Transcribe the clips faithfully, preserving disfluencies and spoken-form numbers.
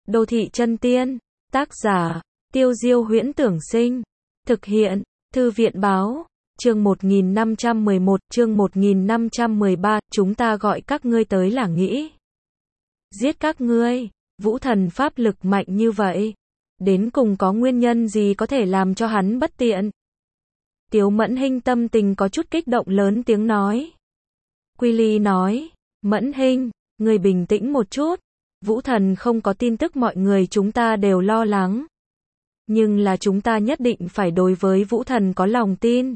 Đô thị chân tiên, tác giả, Tiêu Diêu Huyễn Tưởng Sinh, thực hiện, Thư viện Báo, chương một nghìn năm trăm mười một, chương một nghìn năm trăm mười ba, chúng ta gọi các ngươi tới là nghĩ giết các ngươi. Vũ thần pháp lực mạnh như vậy, đến cùng có nguyên nhân gì có thể làm cho hắn bất tiện? Tiếu Mẫn Hinh tâm tình có chút kích động lớn tiếng nói. Quy Ly nói, Mẫn Hinh, ngươi bình tĩnh một chút, Vũ thần không có tin tức mọi người chúng ta đều lo lắng. Nhưng là chúng ta nhất định phải đối với Vũ thần có lòng tin.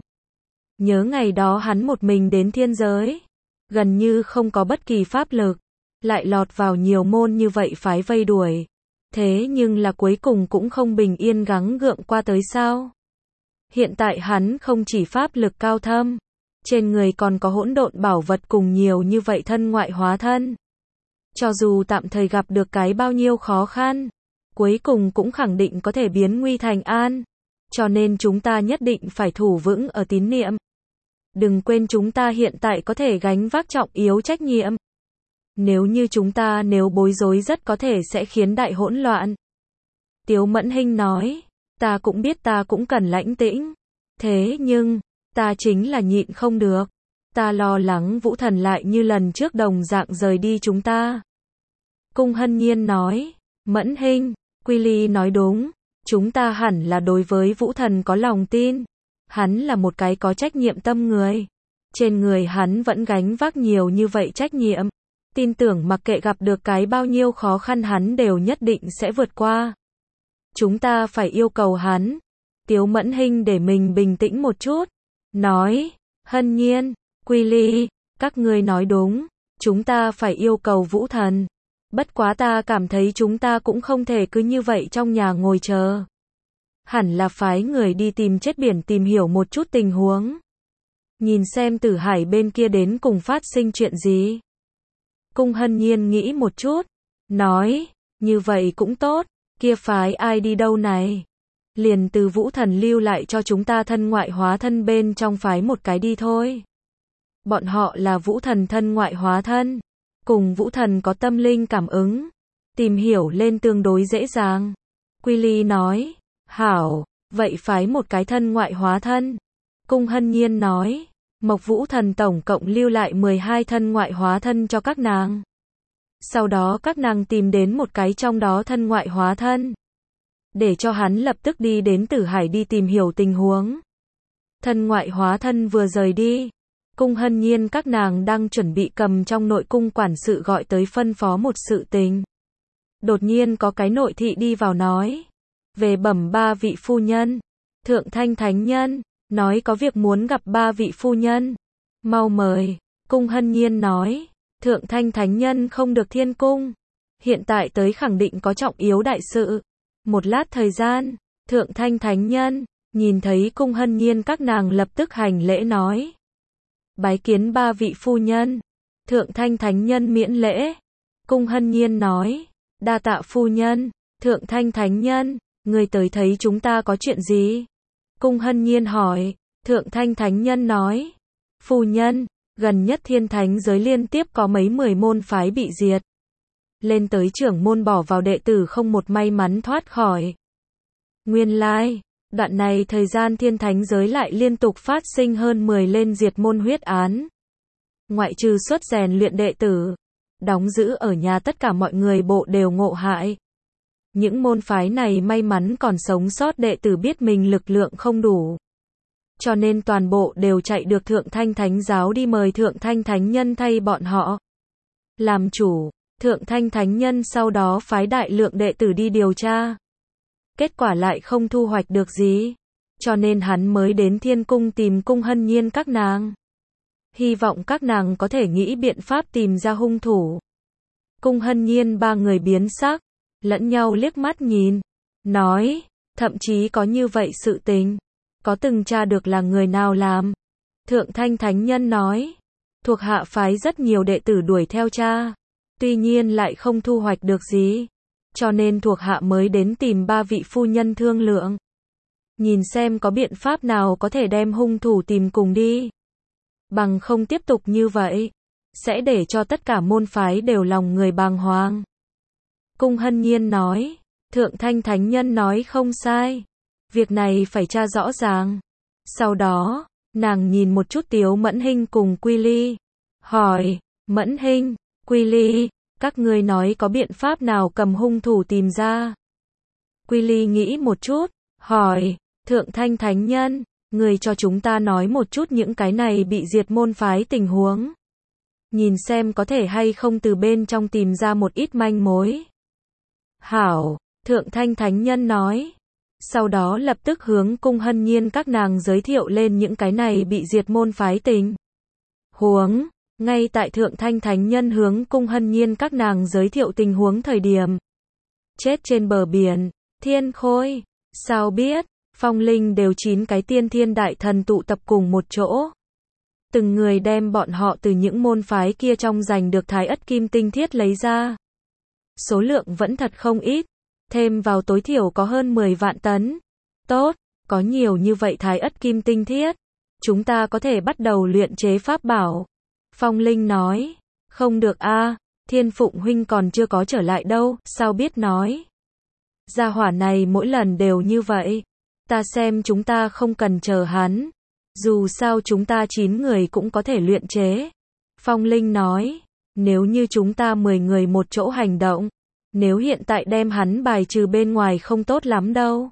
Nhớ ngày đó hắn một mình đến thiên giới, gần như không có bất kỳ pháp lực, lại lọt vào nhiều môn như vậy phái vây đuổi. Thế nhưng là cuối cùng cũng không bình yên gắng gượng qua tới sao? Hiện tại hắn không chỉ pháp lực cao thâm, trên người còn có hỗn độn bảo vật cùng nhiều như vậy thân ngoại hóa thân. Cho dù tạm thời gặp được cái bao nhiêu khó khăn, cuối cùng cũng khẳng định có thể biến nguy thành an. Cho nên chúng ta nhất định phải thủ vững ở tín niệm. Đừng quên chúng ta hiện tại có thể gánh vác trọng yếu trách nhiệm. Nếu như chúng ta nếu bối rối rất có thể sẽ khiến đại hỗn loạn. Tiếu Mẫn Hinh nói, ta cũng biết ta cũng cần lãnh tĩnh. Thế nhưng, ta chính là nhịn không được. Ta lo lắng Vũ thần lại như lần trước đồng dạng rời đi chúng ta. Cung Hân Nhiên nói, Mẫn Hinh, Quy Ly nói đúng, chúng ta hẳn là đối với Vũ thần có lòng tin. Hắn là một cái có trách nhiệm tâm người. Trên người hắn vẫn gánh vác nhiều như vậy trách nhiệm. Tin tưởng mặc kệ gặp được cái bao nhiêu khó khăn hắn đều nhất định sẽ vượt qua. Chúng ta phải yêu cầu hắn. Tiếu Mẫn Hinh để mình bình tĩnh một chút. Nói, Hân Nhiên, Quy Ly, các ngươi nói đúng. Chúng ta phải yêu cầu Vũ thần. Bất quá ta cảm thấy chúng ta cũng không thể cứ như vậy trong nhà ngồi chờ. Hẳn là phái người đi tìm chết biển tìm hiểu một chút tình huống. Nhìn xem Tử Hải bên kia đến cùng phát sinh chuyện gì. Cung Hân Nhiên nghĩ một chút. Nói, như vậy cũng tốt. Kia phái ai đi đâu này? Liền từ Vũ thần lưu lại cho chúng ta thân ngoại hóa thân bên trong phái một cái đi thôi. Bọn họ là Vũ thần thân ngoại hóa thân. Cùng Vũ thần có tâm linh cảm ứng. Tìm hiểu lên tương đối dễ dàng. Quy Ly nói, hảo, vậy phái một cái thân ngoại hóa thân. Cung Hân Nhiên nói, Mộc Vũ thần tổng cộng lưu lại mười hai thân ngoại hóa thân cho các nàng. Sau đó các nàng tìm đến một cái trong đó thân ngoại hóa thân. Để cho hắn lập tức đi đến Tử Hải đi tìm hiểu tình huống. Thân ngoại hóa thân vừa rời đi. Cung Hân Nhiên các nàng đang chuẩn bị cầm trong nội cung quản sự gọi tới phân phó một sự tình. Đột nhiên có cái nội thị đi vào nói. Về bẩm ba vị phu nhân. Thượng Thanh Thánh Nhân. Nói có việc muốn gặp ba vị phu nhân. Mau mời. Cung Hân Nhiên nói. Thượng Thanh Thánh Nhân không được thiên cung. Hiện tại tới khẳng định có trọng yếu đại sự. Một lát thời gian. Thượng Thanh Thánh Nhân. Nhìn thấy Cung Hân Nhiên các nàng lập tức hành lễ nói. Bái kiến ba vị phu nhân. Thượng Thanh Thánh Nhân miễn lễ. Cung Hân Nhiên nói. Đa tạ phu nhân. Thượng Thanh Thánh Nhân. Người tới thấy chúng ta có chuyện gì? Cung Hân Nhiên hỏi. Thượng Thanh Thánh Nhân nói. Phu nhân, gần nhất thiên thánh giới liên tiếp có mấy mười môn phái bị diệt. Lên tới trưởng môn bỏ vào đệ tử không một may mắn thoát khỏi. Nguyên lai, đoạn này thời gian thiên thánh giới lại liên tục phát sinh hơn mười lên diệt môn huyết án. Ngoại trừ xuất rèn luyện đệ tử, đóng giữ ở nhà tất cả mọi người bộ đều ngộ hại. Những môn phái này may mắn còn sống sót đệ tử biết mình lực lượng không đủ. Cho nên toàn bộ đều chạy được Thượng Thanh Thánh Giáo đi mời Thượng Thanh Thánh Nhân thay bọn họ làm chủ. Thượng Thanh Thánh Nhân sau đó phái đại lượng đệ tử đi điều tra. Kết quả lại không thu hoạch được gì. Cho nên hắn mới đến thiên cung tìm Cung Hân Nhiên các nàng. Hy vọng các nàng có thể nghĩ biện pháp tìm ra hung thủ. Cung Hân Nhiên ba người biến sắc. Lẫn nhau liếc mắt nhìn. Nói, thậm chí có như vậy sự tình. Có từng tra được là người nào làm. Thượng Thanh Thánh Nhân nói. Thuộc hạ phái rất nhiều đệ tử đuổi theo cha. Tuy nhiên lại không thu hoạch được gì. Cho nên thuộc hạ mới đến tìm ba vị phu nhân thương lượng. Nhìn xem có biện pháp nào có thể đem hung thủ tìm cùng đi. Bằng không tiếp tục như vậy. Sẽ để cho tất cả môn phái đều lòng người bàng hoàng. Cung Hân Nhiên nói, Thượng Thanh Thánh Nhân nói không sai. Việc này phải tra rõ ràng. Sau đó, nàng nhìn một chút Tiếu Mẫn Hinh cùng Quy Ly. Hỏi, Mẫn Hinh, Quy Ly, các ngươi nói có biện pháp nào cầm hung thủ tìm ra? Quy Ly nghĩ một chút, hỏi, Thượng Thanh Thánh Nhân, người cho chúng ta nói một chút những cái này bị diệt môn phái tình huống. Nhìn xem có thể hay không từ bên trong tìm ra một ít manh mối. Hảo, Thượng Thanh Thánh Nhân nói. Sau đó lập tức hướng Cung Hân Nhiên các nàng giới thiệu lên những cái này bị diệt môn phái tình huống. Ngay tại Thượng Thanh Thánh Nhân hướng Cung Hân Nhiên các nàng giới thiệu tình huống thời điểm. Chết trên bờ biển, Thiên Khôi, sao biết, Phong Linh đều chín cái tiên thiên đại thần tụ tập cùng một chỗ. Từng người đem bọn họ từ những môn phái kia trong giành được Thái Ất Kim Tinh Thiết lấy ra. Số lượng vẫn thật không ít, thêm vào tối thiểu có hơn mười vạn tấn. Tốt, có nhiều như vậy Thái Ất Kim Tinh Thiết, chúng ta có thể bắt đầu luyện chế pháp bảo. Phong Linh nói, không được a, Thiên Phụng huynh còn chưa có trở lại đâu, sao biết nói. Gia hỏa này mỗi lần đều như vậy, ta xem chúng ta không cần chờ hắn, dù sao chúng ta chín người cũng có thể luyện chế. Phong Linh nói, nếu như chúng ta mười người một chỗ hành động, nếu hiện tại đem hắn bài trừ bên ngoài không tốt lắm đâu.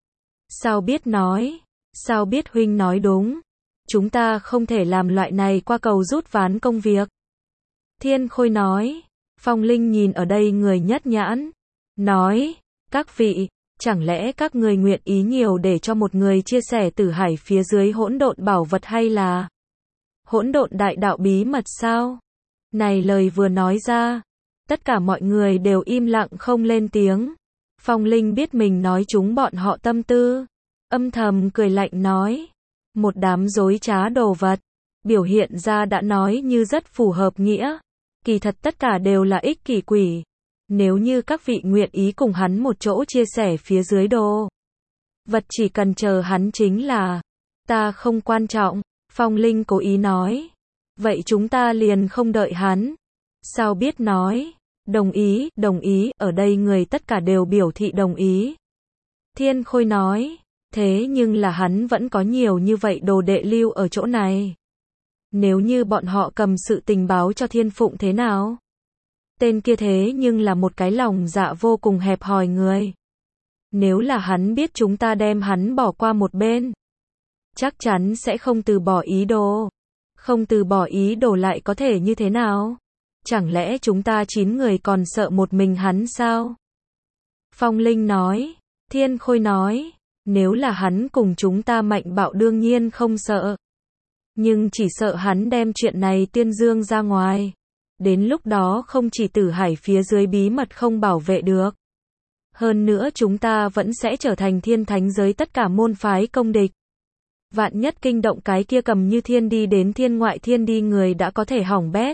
Sao biết nói, sao biết huynh nói đúng, chúng ta không thể làm loại này qua cầu rút ván công việc. Thiên Khôi nói, Phong Linh nhìn ở đây người nhất nhãn, nói, các vị, chẳng lẽ các người nguyện ý nhiều để cho một người chia sẻ tử hải phía dưới hỗn độn bảo vật hay là hỗn độn đại đạo bí mật sao? Này lời vừa nói ra, tất cả mọi người đều im lặng không lên tiếng. Phong Linh biết mình nói chúng bọn họ tâm tư, âm thầm cười lạnh nói, một đám dối trá đồ vật, biểu hiện ra đã nói như rất phù hợp nghĩa, kỳ thật tất cả đều là ích kỷ quỷ. Nếu như các vị nguyện ý cùng hắn một chỗ chia sẻ phía dưới đồ vật, chỉ cần chờ hắn chính là, ta không quan trọng. Phong Linh cố ý nói, vậy chúng ta liền không đợi hắn. Sao biết nói, đồng ý, đồng ý, ở đây người tất cả đều biểu thị đồng ý. Thiên Khôi nói, thế nhưng là hắn vẫn có nhiều như vậy đồ đệ lưu ở chỗ này. Nếu như bọn họ cầm sự tình báo cho Thiên Phụng thế nào? Tên kia thế nhưng là một cái lòng dạ vô cùng hẹp hòi người. Nếu là hắn biết chúng ta đem hắn bỏ qua một bên, chắc chắn sẽ không từ bỏ ý đồ. Không từ bỏ ý đồ lại có thể như thế nào? Chẳng lẽ chúng ta chín người còn sợ một mình hắn sao? Phong Linh nói, Thiên Khôi nói, nếu là hắn cùng chúng ta mạnh bạo đương nhiên không sợ. Nhưng chỉ sợ hắn đem chuyện này tuyên dương ra ngoài. Đến lúc đó không chỉ tử hải phía dưới bí mật không bảo vệ được. Hơn nữa chúng ta vẫn sẽ trở thành thiên thánh giới tất cả môn phái công địch. Vạn nhất kinh động cái kia cầm như thiên đi đến thiên ngoại thiên đi người đã có thể hỏng bét.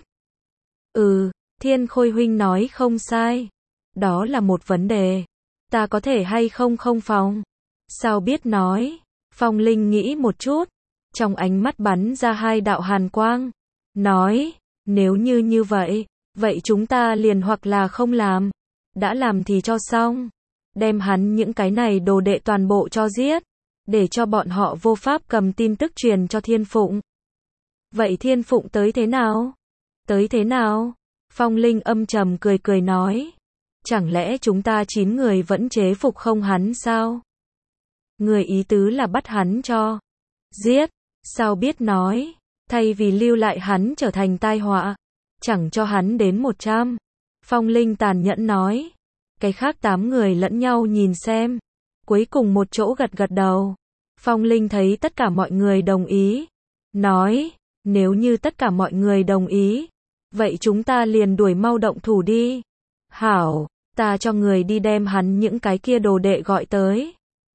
Ừ, Thiên Khôi huynh nói không sai. Đó là một vấn đề. Ta có thể hay không không phòng? Sao biết nói? Phong Linh nghĩ một chút. Trong ánh mắt bắn ra hai đạo hàn quang. Nói, nếu như như vậy, vậy chúng ta liền hoặc là không làm. Đã làm thì cho xong. Đem hắn những cái này đồ đệ toàn bộ cho giết. Để cho bọn họ vô pháp cầm tin tức truyền cho Thiên Phụng. Vậy Thiên Phụng tới thế nào? Tới thế nào? Phong Linh âm trầm cười cười nói. Chẳng lẽ chúng ta chín người vẫn chế phục không hắn sao? Người ý tứ là bắt hắn cho giết. Sao biết nói? Thay vì lưu lại hắn trở thành tai họa. Chẳng cho hắn đến một trăm. Phong Linh tàn nhẫn nói. Cái khác tám người lẫn nhau nhìn xem. Cuối cùng một chỗ gật gật đầu. Phong Linh thấy tất cả mọi người đồng ý. Nói, nếu như tất cả mọi người đồng ý, vậy chúng ta liền đuổi mau động thủ đi. Hảo, ta cho người đi đem hắn những cái kia đồ đệ gọi tới.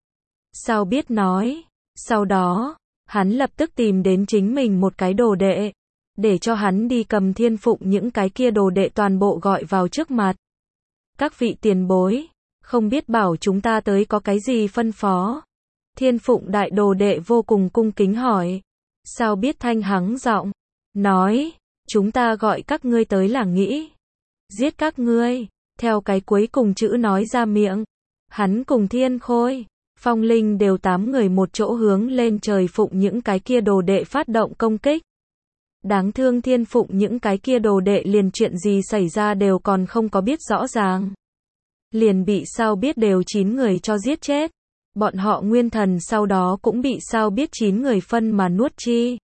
Sao biết nói, sau đó, hắn lập tức tìm đến chính mình một cái đồ đệ, để cho hắn đi cầm Thiên Phụng những cái kia đồ đệ toàn bộ gọi vào trước mặt. Các vị tiền bối, không biết bảo chúng ta tới có cái gì phân phó. Thiên Phụng đại đồ đệ vô cùng cung kính hỏi. Sao biết thanh hắng giọng, nói, chúng ta gọi các ngươi tới là nghĩ giết các ngươi. theo cái cuối cùng chữ nói ra miệng. Hắn cùng Thiên Khôi, Phong Linh đều tám người một chỗ hướng lên trời phụng những cái kia đồ đệ phát động công kích. Đáng thương Thiên Phụng những cái kia đồ đệ liền chuyện gì xảy ra đều còn không có biết rõ ràng. Liền bị sao biết đều chín người cho giết chết. Bọn họ nguyên thần sau đó cũng bị sao biết chín người phân mà nuốt chi.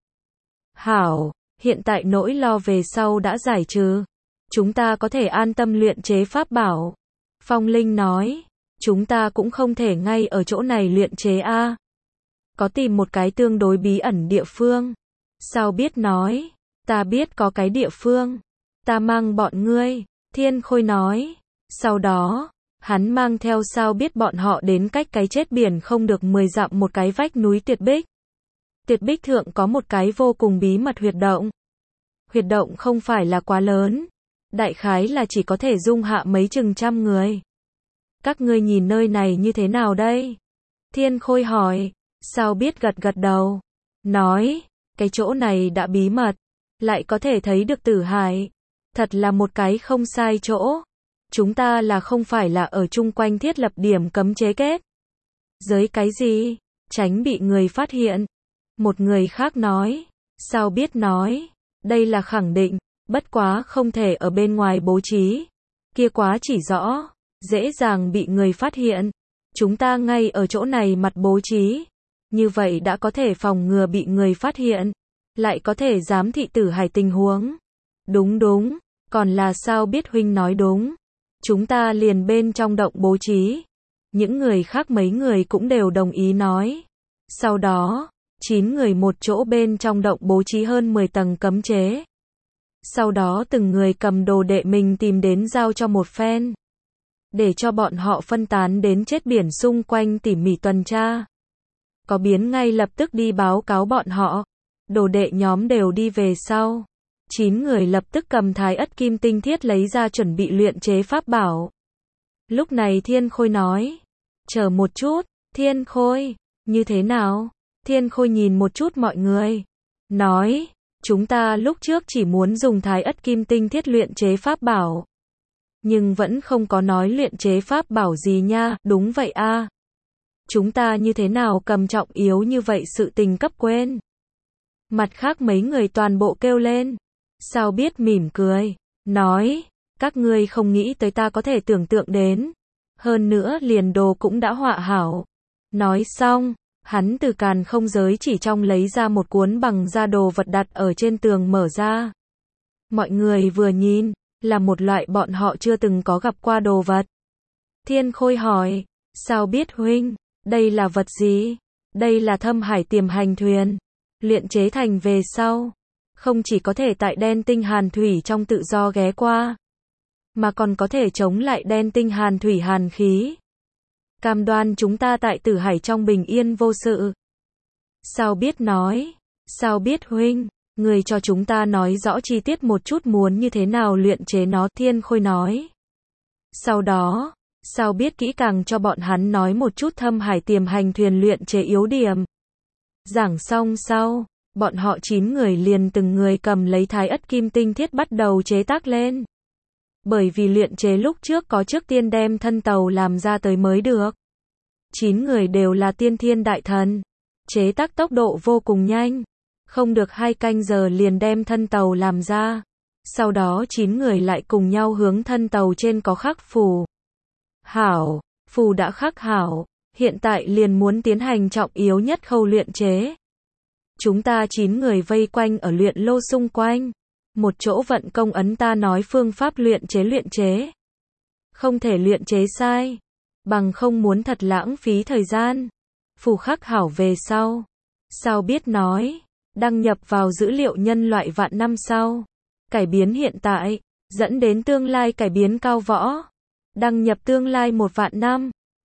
Hảo, hiện tại nỗi lo về sau đã giải trừ. Chúng ta có thể an tâm luyện chế pháp bảo. Phong Linh nói, chúng ta cũng không thể ngay ở chỗ này luyện chế a. Có tìm một cái tương đối bí ẩn địa phương. Sao biết nói, ta biết có cái địa phương. Ta mang bọn ngươi, Thiên Khôi nói. Sau đó, hắn mang theo sao biết bọn họ đến cách cái chết biển không được mười dặm một cái vách núi tuyệt bích. Tuyệt bích thượng có một cái vô cùng bí mật huyệt động. Huyệt động không phải là quá lớn. Đại khái là chỉ có thể dung hạ mấy chừng trăm người. Các ngươi nhìn nơi này như thế nào đây? Thiên Khôi hỏi, sao biết gật gật đầu. Nói, cái chỗ này đã bí mật. Lại có thể thấy được tử hải. Thật là một cái không sai chỗ. Chúng ta là không phải là ở chung quanh thiết lập điểm cấm chế kết. Giới cái gì? Tránh bị người phát hiện. Một người khác nói. Sao biết nói? Đây là khẳng định. Bất quá không thể ở bên ngoài bố trí. Kia quá chỉ rõ. Dễ dàng bị người phát hiện. Chúng ta ngay ở chỗ này mặt bố trí. Như vậy đã có thể phòng ngừa bị người phát hiện. Lại có thể giám thị tử hải tình huống. Đúng đúng. Còn là sao biết huynh nói đúng. Chúng ta liền bên trong động bố trí. Những người khác mấy người cũng đều đồng ý nói. Sau đó, chín người một chỗ bên trong động bố trí hơn mười tầng cấm chế. Sau đó từng người cầm đồ đệ mình tìm đến giao cho một phen. Để cho bọn họ phân tán đến chết biển xung quanh tỉ mỉ tuần tra. Có biến ngay lập tức đi báo cáo bọn họ. Đồ đệ nhóm đều đi về sau. Chín người lập tức cầm thái ất kim tinh thiết lấy ra chuẩn bị luyện chế pháp bảo. Lúc này Thiên Khôi nói. Chờ một chút, Thiên Khôi, như thế nào? Thiên Khôi nhìn một chút mọi người. Nói, chúng ta lúc trước chỉ muốn dùng thái ất kim tinh thiết luyện chế pháp bảo. Nhưng vẫn không có nói luyện chế pháp bảo gì nha, đúng vậy a. Chúng ta như thế nào cầm trọng yếu như vậy sự tình cấp quên. Mặt khác mấy người toàn bộ kêu lên. Sao biết mỉm cười, nói, các ngươi không nghĩ tới ta có thể tưởng tượng đến. Hơn nữa liền đồ cũng đã họa hảo. Nói xong, hắn từ càn không giới chỉ trong lấy ra một cuốn bằng da đồ vật đặt ở trên tường mở ra. Mọi người vừa nhìn, là một loại bọn họ chưa từng có gặp qua đồ vật. Thiên Khôi hỏi, sao biết huynh, đây là vật gì? Đây là thâm hải tiềm hành thuyền. Luyện chế thành về sau. Không chỉ có thể tại đen tinh hàn thủy trong tự do ghé qua. Mà còn có thể chống lại đen tinh hàn thủy hàn khí. Cam đoan chúng ta tại tử hải trong bình yên vô sự. Sao biết nói? Sao biết huynh? Người cho chúng ta nói rõ chi tiết một chút muốn như thế nào luyện chế nó, Thiên Khôi nói. Sau đó, sao biết kỹ càng cho bọn hắn nói một chút thâm hải tiềm hành thuyền luyện chế yếu điểm. Giảng xong sau, bọn họ chín người liền từng người cầm lấy thái ất kim tinh thiết bắt đầu chế tác lên. Bởi vì luyện chế lúc trước có trước tiên đem thân tàu làm ra tới mới được. Chín người đều là tiên thiên đại thần. Chế tác tốc độ vô cùng nhanh. Không được hai canh giờ liền đem thân tàu làm ra. Sau đó chín người lại cùng nhau hướng thân tàu trên có khắc phù. Hảo, phù đã khắc hảo. Hiện tại liền muốn tiến hành trọng yếu nhất khâu luyện chế. Chúng ta chín người vây quanh ở luyện lô xung quanh. Một chỗ vận công ấn ta nói phương pháp luyện chế luyện chế. Không thể luyện chế sai. Bằng không muốn thật lãng phí thời gian. Phù khắc hảo về sau. Sao biết nói. Đăng nhập vào dữ liệu nhân loại vạn năm sau. Cải biến hiện tại. Dẫn đến tương lai cải biến cao võ. Đăng nhập tương lai một vạn năm.